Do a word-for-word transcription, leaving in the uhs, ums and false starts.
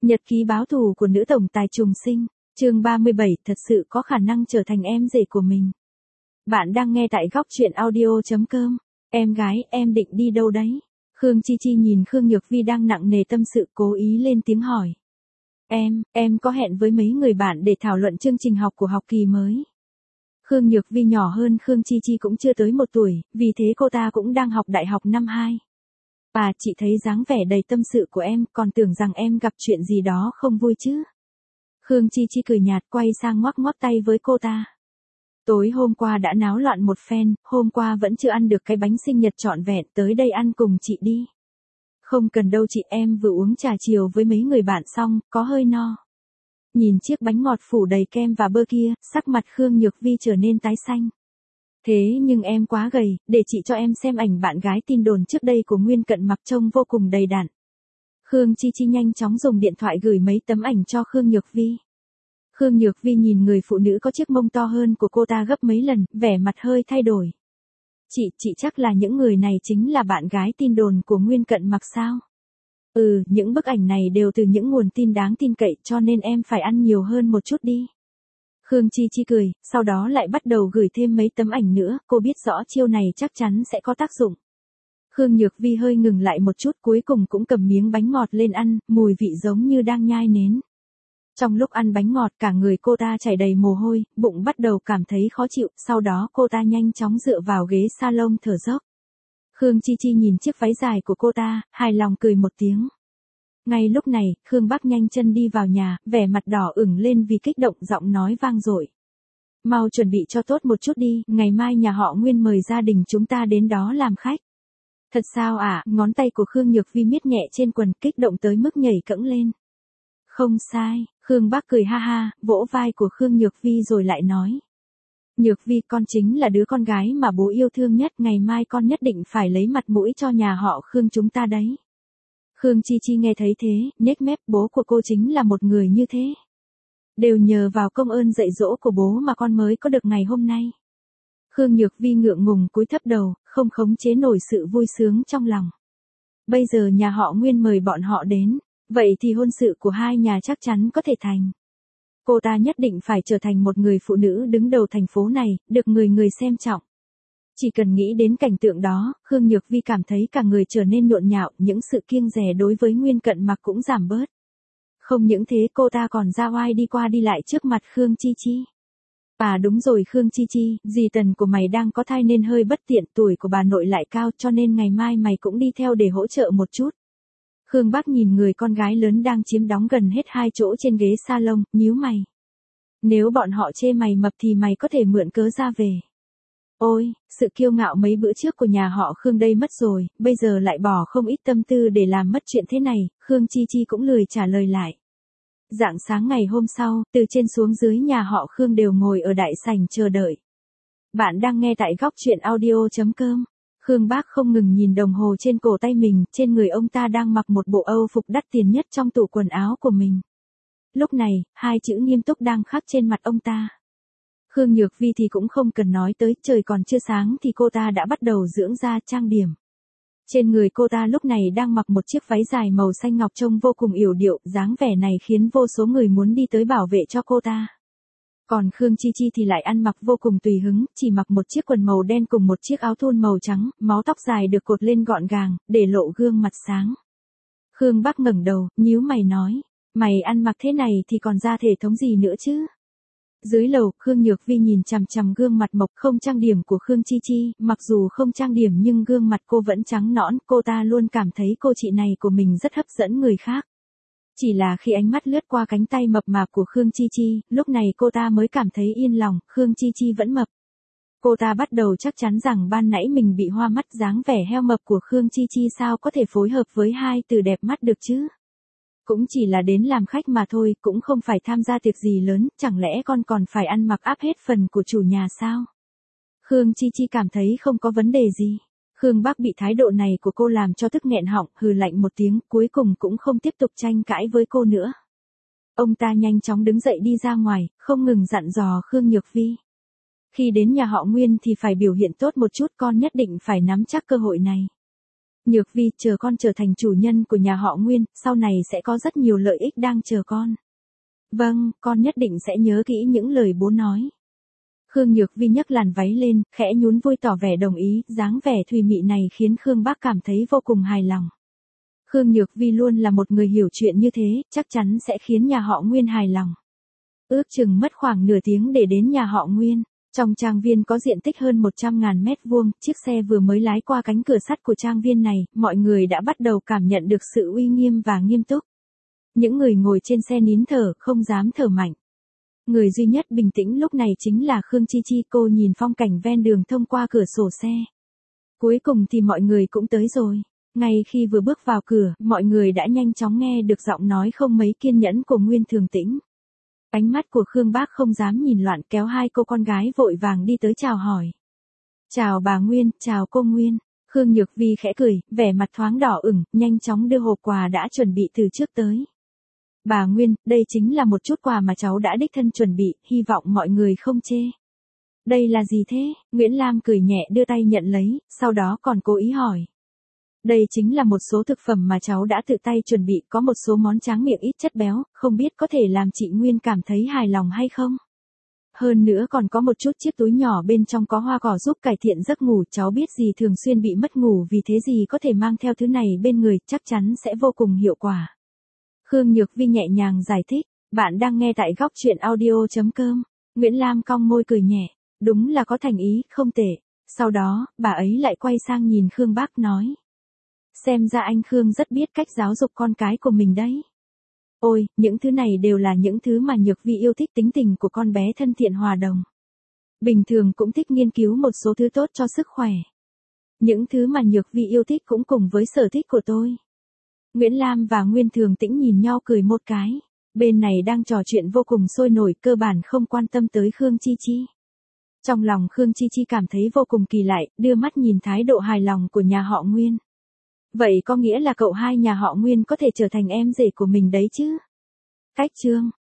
Nhật ký báo thù của nữ tổng tài trùng sinh, chương ba mươi bảy, thật sự có khả năng trở thành em rể của mình. Bạn đang nghe tại góc truyện audio chấm com. Em gái, em định đi đâu đấy? Khương Chi Chi nhìn Khương Nhược Vi đang nặng nề tâm sự, cố ý lên tiếng hỏi. Em, em có hẹn với mấy người bạn để thảo luận chương trình học của học kỳ mới. Khương Nhược Vi nhỏ hơn Khương Chi Chi cũng chưa tới một tuổi, vì thế cô ta cũng đang học đại học năm hai. Bà, chị thấy dáng vẻ đầy tâm sự của em, còn tưởng rằng em gặp chuyện gì đó không vui chứ. Khương Chi Chi cười nhạt, quay sang ngoắc ngoắc tay với cô ta. Tối hôm qua đã náo loạn một phen, hôm qua vẫn chưa ăn được cái bánh sinh nhật trọn vẹn, tới đây ăn cùng chị đi. Không cần đâu chị, em vừa uống trà chiều với mấy người bạn xong, có hơi no. Nhìn chiếc bánh ngọt phủ đầy kem và bơ kia, sắc mặt Khương Nhược Vi trở nên tái xanh. Thế nhưng em quá gầy, để chị cho em xem ảnh bạn gái tin đồn trước đây của Nguyên Cận Mặc, trông vô cùng đầy đặn. Khương Chi Chi nhanh chóng dùng điện thoại gửi mấy tấm ảnh cho Khương Nhược Vi. Khương Nhược Vi nhìn người phụ nữ có chiếc mông to hơn của cô ta gấp mấy lần, vẻ mặt hơi thay đổi. Chị, chị chắc là những người này chính là bạn gái tin đồn của Nguyên Cận Mặc sao? Ừ, những bức ảnh này đều từ những nguồn tin đáng tin cậy, cho nên em phải ăn nhiều hơn một chút đi. Khương Chi Chi cười, sau đó lại bắt đầu gửi thêm mấy tấm ảnh nữa, cô biết rõ chiêu này chắc chắn sẽ có tác dụng. Khương Nhược Vi hơi ngừng lại một chút, cuối cùng cũng cầm miếng bánh ngọt lên ăn, mùi vị giống như đang nhai nến. Trong lúc ăn bánh ngọt, cả người cô ta chảy đầy mồ hôi, bụng bắt đầu cảm thấy khó chịu, sau đó cô ta nhanh chóng dựa vào ghế salon thở dốc. Khương Chi Chi nhìn chiếc váy dài của cô ta, hài lòng cười một tiếng. Ngay lúc này, Khương Bắc nhanh chân đi vào nhà, vẻ mặt đỏ ửng lên vì kích động, giọng nói vang dội. Mau chuẩn bị cho tốt một chút đi, ngày mai nhà họ Nguyên mời gia đình chúng ta đến đó làm khách. Thật sao ạ? À? Ngón tay của Khương Nhược Vi miết nhẹ trên quần, kích động tới mức nhảy cẫng lên. Không sai, Khương Bắc cười ha ha, vỗ vai của Khương Nhược Vi rồi lại nói. Nhược Vi, con chính là đứa con gái mà bố yêu thương nhất, ngày mai con nhất định phải lấy mặt mũi cho nhà họ Khương chúng ta đấy. Khương Chi Chi nghe thấy thế, nhếch mép, bố của cô chính là một người như thế. Đều nhờ vào công ơn dạy dỗ của bố mà con mới có được ngày hôm nay. Khương Nhược Vi ngượng ngùng cúi thấp đầu, không khống chế nổi sự vui sướng trong lòng. Bây giờ nhà họ Nguyên mời bọn họ đến, vậy thì hôn sự của hai nhà chắc chắn có thể thành. Cô ta nhất định phải trở thành một người phụ nữ đứng đầu thành phố này, được người người xem trọng. Chỉ cần nghĩ đến cảnh tượng đó, Khương Nhược Vi cảm thấy cả người trở nên nhộn nhạo, những sự kiêng dè đối với Nguyên Cận Mặc cũng giảm bớt. Không những thế, cô ta còn ra oai đi qua đi lại trước mặt Khương Chi Chi. À đúng rồi Khương Chi Chi, dì Tần của mày đang có thai nên hơi bất tiện, tuổi của bà nội lại cao, cho nên ngày mai mày cũng đi theo để hỗ trợ một chút. Khương Bắc nhìn người con gái lớn đang chiếm đóng gần hết hai chỗ trên ghế salon, nhíu mày. Nếu bọn họ chê mày mập thì mày có thể mượn cớ ra về. Ôi, sự kiêu ngạo mấy bữa trước của nhà họ Khương đây mất rồi, bây giờ lại bỏ không ít tâm tư để làm mất chuyện thế này, Khương Chi Chi cũng lười trả lời lại. Rạng sáng ngày hôm sau, từ trên xuống dưới nhà họ Khương đều ngồi ở đại sảnh chờ đợi. Bạn đang nghe tại góc truyện audio chấm com. Khương Bác không ngừng nhìn đồng hồ trên cổ tay mình, trên người ông ta đang mặc một bộ âu phục đắt tiền nhất trong tủ quần áo của mình. Lúc này, hai chữ nghiêm túc đang khắc trên mặt ông ta. Khương Nhược Vi thì cũng không cần nói tới, trời còn chưa sáng thì cô ta đã bắt đầu dưỡng da trang điểm. Trên người cô ta lúc này đang mặc một chiếc váy dài màu xanh ngọc trông vô cùng yểu điệu, dáng vẻ này khiến vô số người muốn đi tới bảo vệ cho cô ta. Còn Khương Chi Chi thì lại ăn mặc vô cùng tùy hứng, chỉ mặc một chiếc quần màu đen cùng một chiếc áo thun màu trắng, máo tóc dài được cột lên gọn gàng, để lộ gương mặt sáng. Khương Bắc ngẩng đầu, nhíu mày nói, mày ăn mặc thế này thì còn ra thể thống gì nữa chứ? Dưới lầu, Khương Nhược Vi nhìn chằm chằm gương mặt mộc không trang điểm của Khương Chi Chi, mặc dù không trang điểm nhưng gương mặt cô vẫn trắng nõn, cô ta luôn cảm thấy cô chị này của mình rất hấp dẫn người khác. Chỉ là khi ánh mắt lướt qua cánh tay mập mạp của Khương Chi Chi, lúc này cô ta mới cảm thấy yên lòng, Khương Chi Chi vẫn mập. Cô ta bắt đầu chắc chắn rằng ban nãy mình bị hoa mắt, dáng vẻ heo mập của Khương Chi Chi sao có thể phối hợp với hai từ đẹp mắt được chứ. Cũng chỉ là đến làm khách mà thôi, cũng không phải tham gia tiệc gì lớn, chẳng lẽ con còn phải ăn mặc áp hết phần của chủ nhà sao? Khương Chi Chi cảm thấy không có vấn đề gì. Khương Bắc bị thái độ này của cô làm cho tức nghẹn họng, hừ lạnh một tiếng, cuối cùng cũng không tiếp tục tranh cãi với cô nữa. Ông ta nhanh chóng đứng dậy đi ra ngoài, không ngừng dặn dò Khương Nhược Vi. Khi đến nhà họ Nguyên thì phải biểu hiện tốt một chút, con nhất định phải nắm chắc cơ hội này. Nhược Vi, chờ con trở thành chủ nhân của nhà họ Nguyên, sau này sẽ có rất nhiều lợi ích đang chờ con. Vâng, con nhất định sẽ nhớ kỹ những lời bố nói. Khương Nhược Vi nhấc làn váy lên, khẽ nhún vui tỏ vẻ đồng ý, dáng vẻ thùy mị này khiến Khương Bác cảm thấy vô cùng hài lòng. Khương Nhược Vi luôn là một người hiểu chuyện như thế, chắc chắn sẽ khiến nhà họ Nguyên hài lòng. Ước chừng mất khoảng nửa tiếng để đến nhà họ Nguyên. Trong trang viên có diện tích hơn một trăm nghìn mét vuông, chiếc xe vừa mới lái qua cánh cửa sắt của trang viên này, mọi người đã bắt đầu cảm nhận được sự uy nghiêm và nghiêm túc. Những người ngồi trên xe nín thở, không dám thở mạnh. Người duy nhất bình tĩnh lúc này chính là Khương Chi Chi, cô nhìn phong cảnh ven đường thông qua cửa sổ xe. Cuối cùng thì mọi người cũng tới rồi. Ngay khi vừa bước vào cửa, mọi người đã nhanh chóng nghe được giọng nói không mấy kiên nhẫn của Nguyên Thường Tĩnh. Ánh mắt của Khương Bác không dám nhìn loạn, kéo hai cô con gái vội vàng đi tới chào hỏi. Chào bà Nguyên, chào cô Nguyên. Khương Nhược Vi khẽ cười, vẻ mặt thoáng đỏ ửng, nhanh chóng đưa hộp quà đã chuẩn bị từ trước tới. Bà Nguyên, đây chính là một chút quà mà cháu đã đích thân chuẩn bị, hy vọng mọi người không chê. Đây là gì thế? Nguyễn Lam cười nhẹ đưa tay nhận lấy, sau đó còn cố ý hỏi. Đây chính là một số thực phẩm mà cháu đã tự tay chuẩn bị, có một số món tráng miệng ít chất béo, không biết có thể làm chị Nguyên cảm thấy hài lòng hay không? Hơn nữa còn có một chút chiếc túi nhỏ bên trong có hoa cỏ giúp cải thiện giấc ngủ, cháu biết gì thường xuyên bị mất ngủ, vì thế gì có thể mang theo thứ này bên người, chắc chắn sẽ vô cùng hiệu quả. Khương Nhược Vi nhẹ nhàng giải thích, bạn đang nghe tại góc truyện audio chấm com. Nguyễn Lam cong môi cười nhẹ, đúng là có thành ý, không tệ. Sau đó, bà ấy lại quay sang nhìn Khương Bác nói. Xem ra anh Khương rất biết cách giáo dục con cái của mình đấy. Ôi, những thứ này đều là những thứ mà Nhược Vi yêu thích, tính tình của con bé thân thiện hòa đồng. Bình thường cũng thích nghiên cứu một số thứ tốt cho sức khỏe. Những thứ mà Nhược Vi yêu thích cũng cùng với sở thích của tôi. Nguyễn Lam và Nguyên Thường Tĩnh nhìn nhau cười một cái. Bên này đang trò chuyện vô cùng sôi nổi, cơ bản không quan tâm tới Khương Chi Chi. Trong lòng Khương Chi Chi cảm thấy vô cùng kỳ lạ, đưa mắt nhìn thái độ hài lòng của nhà họ Nguyên. Vậy có nghĩa là cậu hai nhà họ Nguyên có thể trở thành em rể của mình đấy chứ? Cách chương